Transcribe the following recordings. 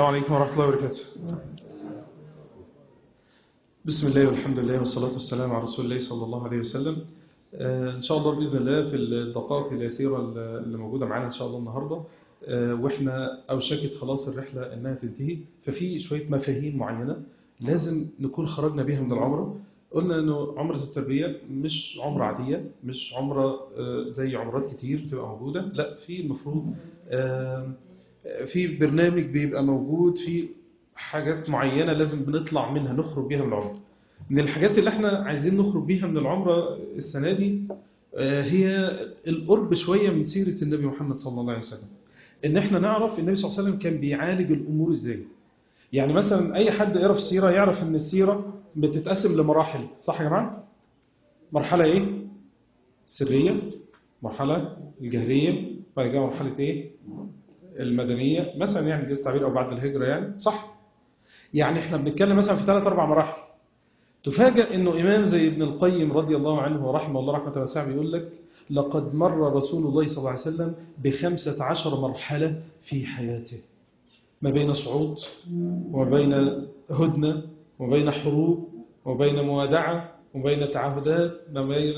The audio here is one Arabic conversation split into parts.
عليكم ورحمة الله وبركاته. بسم الله والحمد لله والصلاة والسلام على رسول الله صلى الله عليه وسلم. إن شاء الله بإذن الله في الدقائق اليسيرة اللي موجودة معانا إن شاء الله النهاردة، وإحنا أوشكت خلاص الرحلة إنها تنتهي، ففي شوية مفاهيم معينة لازم نكون خرجنا بيها من العمرة. قلنا إنه عمرة التربية مش عمرة عادية، مش عمرة زي عمرات كتير بتبقى موجودة، لا، في المفروض في برنامج بيبقى موجود، في حاجات معينة لازم بنطلع منها نخرج بيها من العمرة. من الحاجات اللي احنا عايزين نخرج بيها من العمرة السنة دي هي القرب شوية من سيرة النبي محمد صلى الله عليه وسلم. ان احنا نعرف النبي صلى الله عليه وسلم كان بيعالج الأمور ازاي. يعني مثلا اي حد يقرأ في السيرة يعرف ان السيرة بتتقسم لمراحل، صح يا جماعة؟ مرحلة ايه؟ سرية، مرحلة الجهرية، بعد كده مرحلة ايه؟ المدنية مثلا، يعني جاز تعبير، او بعد الهجرة، يعني صح؟ يعني احنا بنتكلم مثلا في 3-4 مراحل. تفاجأ انه امام زي ابن القيم رضي الله عنه ورحمه الله رحمة واسعة بيقول لك: لقد مر رسول الله صلى الله عليه وسلم ب15 مرحلة في حياته، ما بين صعود وما بين هدنة وما بين حروب وما بين موادعة وما بين تعهدات وما بين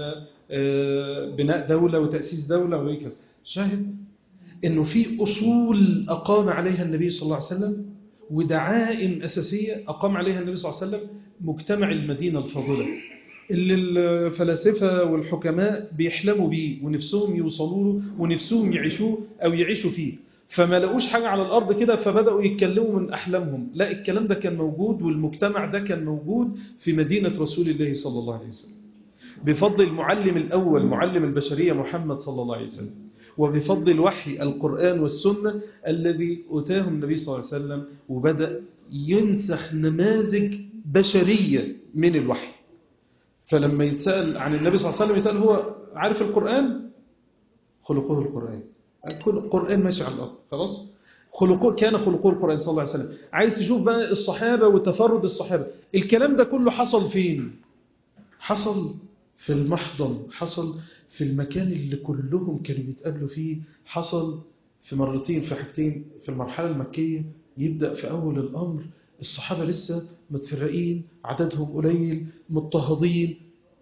بناء دولة وتأسيس دولة وما بين كذا. شاهد انه في اصول اقام عليها النبي صلى الله عليه وسلم، ودعائم اساسيه اقام عليها النبي صلى الله عليه وسلم مجتمع المدينه الفاضله اللي الفلاسفه والحكماء بيحلموا بيه ونفسهم يوصلوا له ونفسهم يعيشوه او يعيشوا فيه، فما لقوش حاجه على الارض كده فبداوا يتكلموا من احلامهم. لا، الكلام ده كان موجود، والمجتمع ده كان موجود في مدينه رسول الله صلى الله عليه وسلم بفضل المعلم الاول، معلم البشريه محمد صلى الله عليه وسلم، وبفضل الوحي القرآن والسنة الذي أتاه النبي صلى الله عليه وسلم، وبدأ ينسخ نماذج بشرية من الوحي. فلما يتسأل عن النبي صلى الله عليه وسلم يتقال: هو عارف القرآن؟ خلقه القرآن. كل القرآن ماشي على الأرض، خلاص؟ كان خلقه القرآن صلى الله عليه وسلم. عايز تشوف بقى الصحابة وتفرد الصحابة، الكلام ده كله حصل فين؟ حصل في المحضن، حصل في المكان اللي كلهم كانوا بيتقابلوا فيه، حصل في مرتين، في حاجتين. في المرحلة المكية يبدأ في أول الأمر الصحابة لسه متفرقين، عددهم قليل، مضطهدين،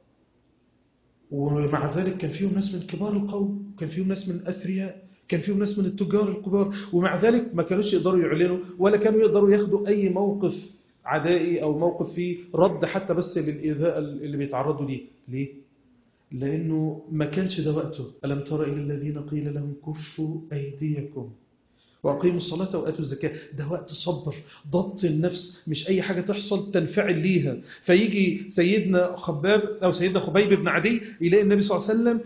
ومع ذلك كان فيهم ناس من كبار القوم، كان فيهم ناس من أثرياء، كان فيهم ناس من التجار الكبار، ومع ذلك ما كانوش يقدروا يعلنوا ولا كانوا يقدروا ياخدوا أي موقف عدائي أو موقف فيه رد حتى بس للإيذاء اللي بيتعرضوا ليه. ليه؟ لأنه ما كانش ده وقته. ألم تر إلى الذين قيل لهم كفوا أيديكم وأقيموا الصلاة وآتوا الزكاة. ده وقت صبر، ضبط النفس، مش أي حاجة تحصل تنفعل ليها. فيجي سيدنا خبيب بن عدي يلاقي النبي صلى الله عليه وسلم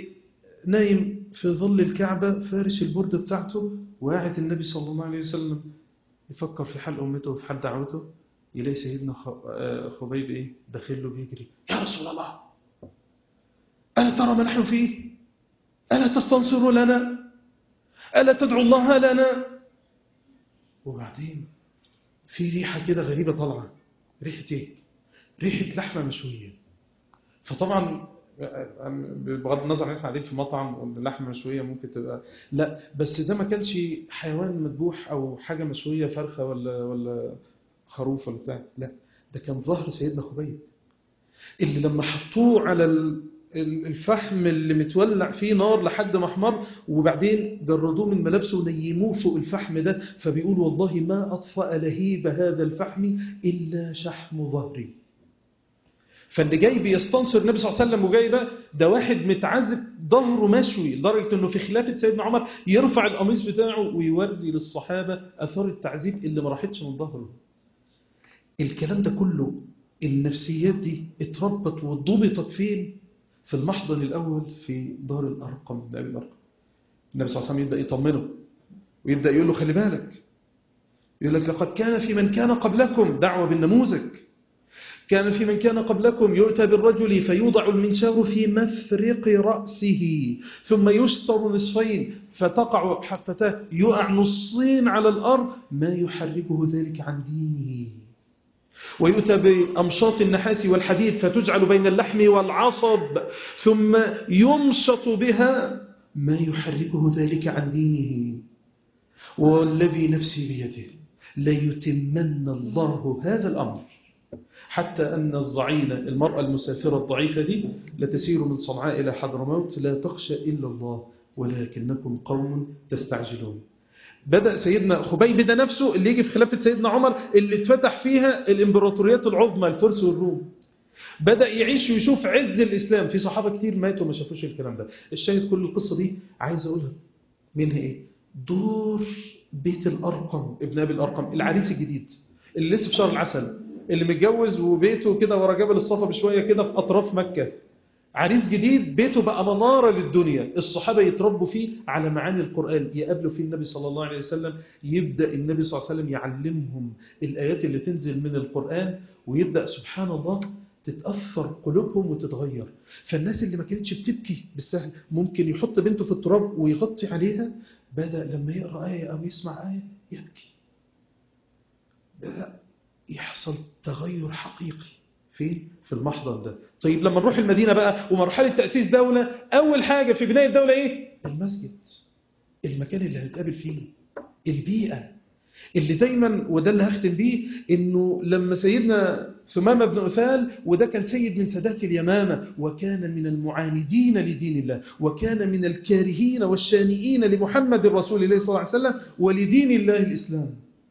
نايم في ظل الكعبة فارش البرد بتاعته، وقاعد النبي صلى الله عليه وسلم يفكر في حال أمته وفي حال دعوته، يلاقي سيدنا خبيب داخل له بيجري: يا رسول الله، ألا ترى ما نحن فيه؟ ألا تستنصر لنا؟ ألا تدعو الله لنا؟ وبعدين في ريحة كده غريبة طالعة. ريحة ايه؟ ريحة لحمة مشوية. فطبعا بغض النظر ان احنا قاعدين في مطعم واللحمة مشوية ممكن تبقى، لا، بس ده ما كانش حيوان مذبوح او حاجة مشوية، فرخة ولا خروف ولا بتاع، لا، ده كان ظهر سيدنا خبيب اللي لما حطوه على الفحم اللي متولع فيه نار لحد ما احمر، وبعدين جردوه من ملابسه ونيموه فوق الفحم ده، فبيقول: والله ما أطفأ لهيب هذا الفحم إلا شحم ظهري. فاللي جاي بيستنصر النبي صلى الله عليه وسلم وجاي ده واحد متعذب ظهره مشوي، لدرجة انه في خلافة سيدنا عمر يرفع القميص بتاعه ويوري للصحابة أثار التعذيب اللي ما راحتش من ظهره. الكلام ده كله، النفسيات دي اتربت وضبطت فين؟ في المحضن الأول في دار الأرقم بن أبي الأرقم. النبي صلى الله عليه وسلم يبدأ يطمنه ويبدأ يقول له: خلي بالك، يقول لك: لقد كان في من كان قبلكم، دعوة بالنموذج، كان في من كان قبلكم يؤتى بالرجل فيوضع المنشار في مفرق رأسه ثم يشتر نصفين فتقع حفتاه، يقع نصين على الأرض، ما يحركه ذلك عن دينه. ويؤتى بأمشاط النحاس والحديد فتجعل بين اللحم والعصب ثم يمشط بها، ما يحركه ذلك عن دينه. والذي نفسي بيده ليتمن الله هذا الأمر، حتى أن الضعينة المرأة المسافرة الضعيفة دي لتسير من صنعاء إلى حضرموت لا تخشى إلا الله ولكنكم قوم تستعجلون. بدأ سيدنا خبيب ده نفسه اللي يجي في خلافة سيدنا عمر اللي اتفتح فيها الإمبراطوريات العظمى الفرس والروم، بدأ يعيش ويشوف عز الإسلام. في صحابة كتير ماتوا ما شافوش الكلام ده. الشاهد كل القصة دي عايز أقولها منها إيه؟ دور بيت الأرقم ابن أبي الأرقم، العريس الجديد اللي لسه في شهر العسل، اللي متجوز وبيته كده ورا جبل الصفا بشوية كده في أطراف مكة، عريس جديد بيته بقى منارة للدنيا. الصحابة يتربوا فيه على معاني القرآن، يقابلوا فيه النبي صلى الله عليه وسلم، يبدأ النبي صلى الله عليه وسلم يعلمهم الآيات اللي تنزل من القرآن، ويبدأ سبحان الله تتأثر قلوبهم وتتغير. فالناس اللي ما كانتش بتبكي بالسهل ممكن يحط بنته في التراب ويغطي عليها، بدأ لما يقرأ آية أو يسمع آية يبكي، بدأ يحصل تغير حقيقي في المحضر ده. طيب لما نروح المدينة بقى ومرحلة تأسيس دولة، أول حاجة في بناء الدولة إيه؟ المسجد، المكان اللي هنتقابل فيه، البيئة اللي دايما، وده اللي هختم بيه، إنه لما سيدنا ثمامة بن أثال، وده كان سيد من سادات اليمامة، وكان من المعاندين لدين الله، وكان من الكارهين والشانئين لمحمد رسول الله صلى الله عليه وسلم ولدين الله الإسلام،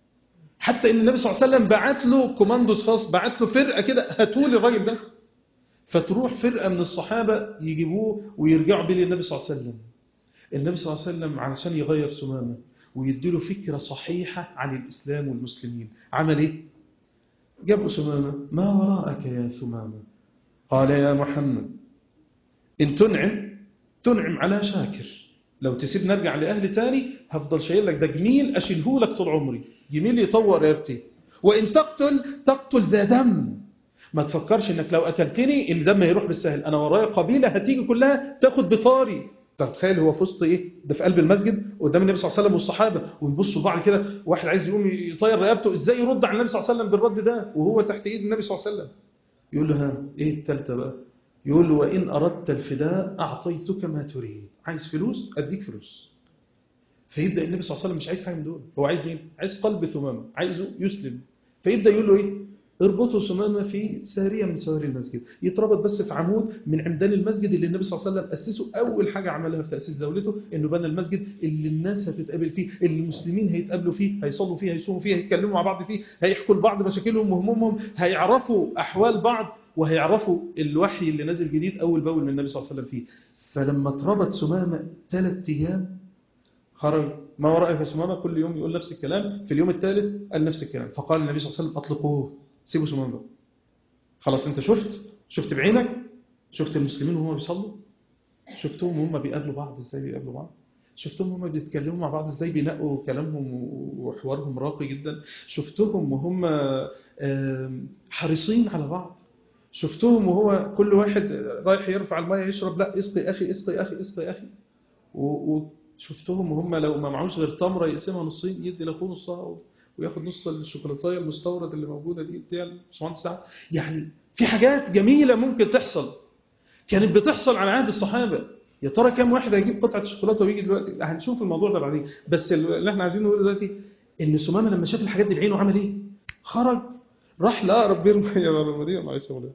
حتى ان النبي صلى الله عليه وسلم بعت له كوماندوز خاص، بعت له فرقه كده هاتوا لي الراجل ده، فتروح فرقه من الصحابه يجيبوه ويرجعوا بيه للنبي صلى الله عليه وسلم. النبي صلى الله عليه وسلم علشان يغير ثمامه ويديله فكره صحيحه عن الاسلام والمسلمين، عمل ايه؟ جاب ثمامه، ما وراءك يا ثمامه؟ قال يا محمد ان تنعم على شاكر، لو تسيب نرجع لأهل تاني هفضل شايل لك ده جميل أشيله لك طول عمري، جميل يطور رقبتي، وإن تقتل ذا دم، ما تفكرش إنك لو قتلتني إن دم هيروح بالسهل، أنا ورايا قبيلة هتيجي كلها تاخد بطاري. تتخيل هو في وسط إيه؟ ده في قلب المسجد قدام النبي صلى الله عليه وسلم والصحابة، ويبصوا بعض كده، واحد عايز يقوم يطير رقبته، إزاي يرد على النبي صلى الله عليه وسلم بالرد ده وهو تحت إيد النبي صلى الله عليه وسلم؟ يقول له ها إيه التالتة بقى؟ يقول له وإن أردت الفداء أعطيتك ما تريد، عايز فلوس أديك فلوس. فيبدأ النبي صلى الله عليه وسلم مش عايز حاجة من دول، هو عايز مين؟ عايز قلب ثمامة، عايزه يسلم. فيبدأ يقول له إيه؟ اربطوا ثمامة في سارية من سواري المسجد، يتربط بس في عمود من عمدان المسجد اللي النبي صلى الله عليه وسلم أسسه. أول حاجة عملها في تأسيس دولته إنه بنى المسجد اللي الناس هتتقابل فيه، اللي المسلمين هيتقابلوا فيه، هيصلوا فيه، هيصوموا فيه، هيتكلموا مع بعض فيه، هيحكوا لبعض مشاكلهم وهمومهم، هيعرفوا أحوال بعض، وهيعرفوا الوحي اللي نازل جديد أول بأول من النبي صلى الله عليه وسلم فيه. فلما اتربط ثمامة 3 أيام خرج ما وراء ثمامة، كل يوم يقول نفس الكلام، في اليوم الثالث قال نفس الكلام. فقال النبي صلى الله عليه وسلم أطلقوه، سيبوا ثمامة بقى، خلاص أنت شفت بعينك، شفت المسلمين وهم بيصلوا، شفتهم وهم بيقابلوا بعض إزاي بيقابلوا بعض، شفتهم وهم بيتكلموا مع بعض إزاي بينقوا كلامهم وحوارهم راقي جدا، شفتهم وهم حريصين على بعض، شفتهم وهو كل واحد رايح يرفع المية يشرب، لا اسقي أخي اسقي أخي اسقي أخي، وشفتهم وهم لو ما معوش غير تمرة يقسمها نصين يدي لاخوه نصها وياخد نص الشوكولاتايه المستورد اللي موجودة دي بتاع الباشمهندس سعد. يعني في حاجات جميلة ممكن تحصل، كانت بتحصل على عهد الصحابة. يا ترى كم واحد هيجيب قطعة الشوكولاتة ويجي دلوقتي؟ هنشوف الموضوع ده بعدين. بس اللي احنا عايزين نقوله دلوقتي ان ثمامة لما شاف الحاجات دي بعينه عمل ايه؟ خرج راح لأقرب بير ميه بره المدينة، معلش يا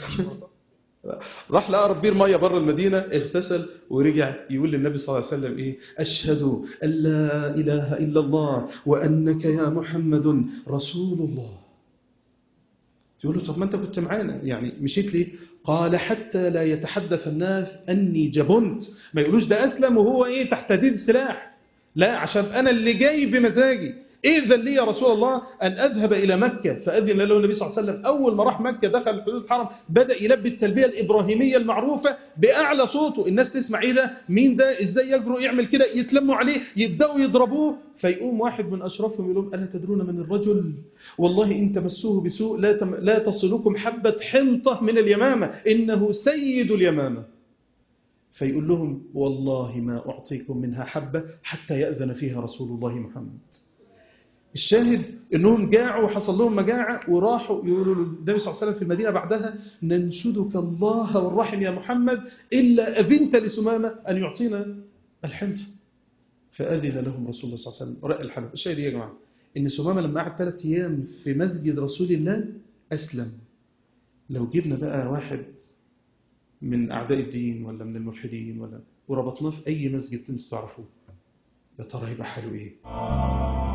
راح لأقرب بير ميه بره المدينة، اغتسل ورجع يقول للنبي صلى الله عليه وسلم ايه؟ أشهد أن لا إله إلا الله وأنك يا محمد رسول الله. تقول له طب ما انت كنت معانا، يعني مشيت ليه؟ قال حتى لا يتحدث الناس أني جبنت، ما يقولوش ده أسلم وهو إيه تحت تهديد السلاح، لا، عشان أنا اللي جاي بمزاجي. إذن لي يا رسول الله أن أذهب إلى مكة، فأذن له النبي صلى الله عليه وسلم. أول ما راح مكة دخل حدود الحرم، بدأ يلبي التلبية الإبراهيمية المعروفة بأعلى صوته، الناس تسمع إيه ده؟ مين ده؟ إزاي يجرؤ يعمل كده؟ يتلموا عليه، يبدأوا يضربوه، فيقوم واحد من أشرافهم يقول لهم ألا تدرون من الرجل؟ والله إن تمسوه بسوء لا تصلكم حبة حنطة من اليمامة، إنه سيد اليمامة. فيقول لهم والله ما أعطيكم منها حبة حتى يأذن فيها رسول الله محمد. الشاهد إنهم جاعوا وحصل لهم مجاعة، وراحوا يقولوا للنبي صلى الله عليه وسلم في المدينة بعدها ننشدك الله والرحم يا محمد إلا أذنت لثمامة أن يعطينا الحنطة. فأذن لهم رسول الله صلى الله عليه وسلم ورأى الحلب. الشاهد يا جماعة إن سمامة لما قعد 3 أيام في مسجد رسول الله أسلم. لو جبنا بقى واحد من أعداء الدين ولا من الملحدين وربطناه في أي مسجد أنتوا تعرفوه، يا ترى هيبقى حاله إيه؟